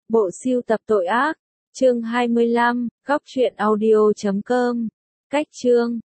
Bộ sưu tập tội ác, chương 25, góc truyện audio.com. Cách chương